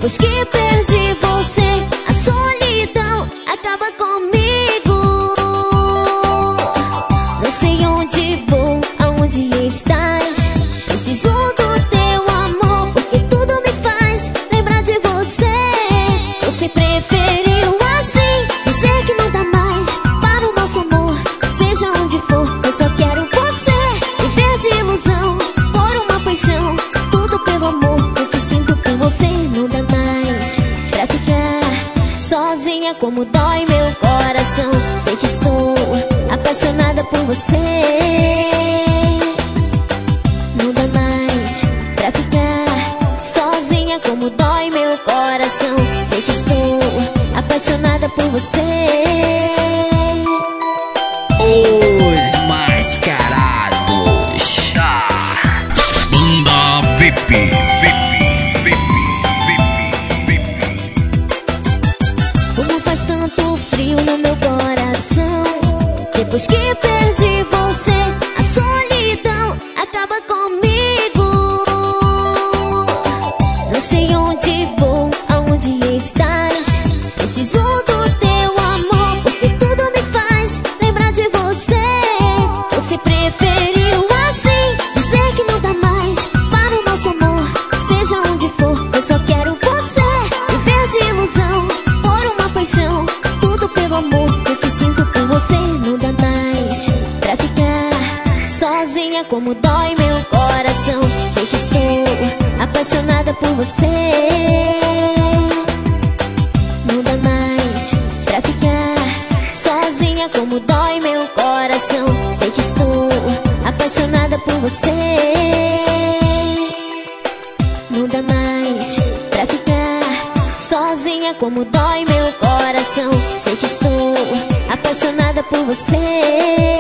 Depois que perdi você, a solidão acaba comigo. Não sei onde vou, aonde estás. Preciso do teu amor, porque tudo me faz lembrar de você. Você preferiu assim, dizer que não dá mais para o nosso amor. Seja onde for, eu só quero você. Viver de ilusão, por uma paixão. Tudo pelo amor, o que sinto por você. Não dá mais pra ficar sozinha, como dói meu coração. Sei que estou apaixonada por você. Não dá mais pra ficar sozinha, como dói meu coração. Sei que estou apaixonada por você. Os mascarados. Banda VIP, Como faz tanto frio no meu coração. Depois que perdi você, a solidão acaba comigo. Não sei onde vou, aonde estás. Preciso do teu amor, porque tudo me faz lembrar de você. Você preferiu assim, dizer que não dá mais para o nosso amor. Seja onde for, eu só quero você. Viver de ilusão, por uma paixão. Tudo pelo amor, o que sinto por você. Não dá mais pra ficar sozinha, como dói meu coração. Sei que estou apaixonada por você. Não dá mais pra ficar sozinha, como dói meu coração. Sei que estou apaixonada por você. Não dá mais pra ficar sozinha, como dói meu coração. Sei que estou apaixonada por você.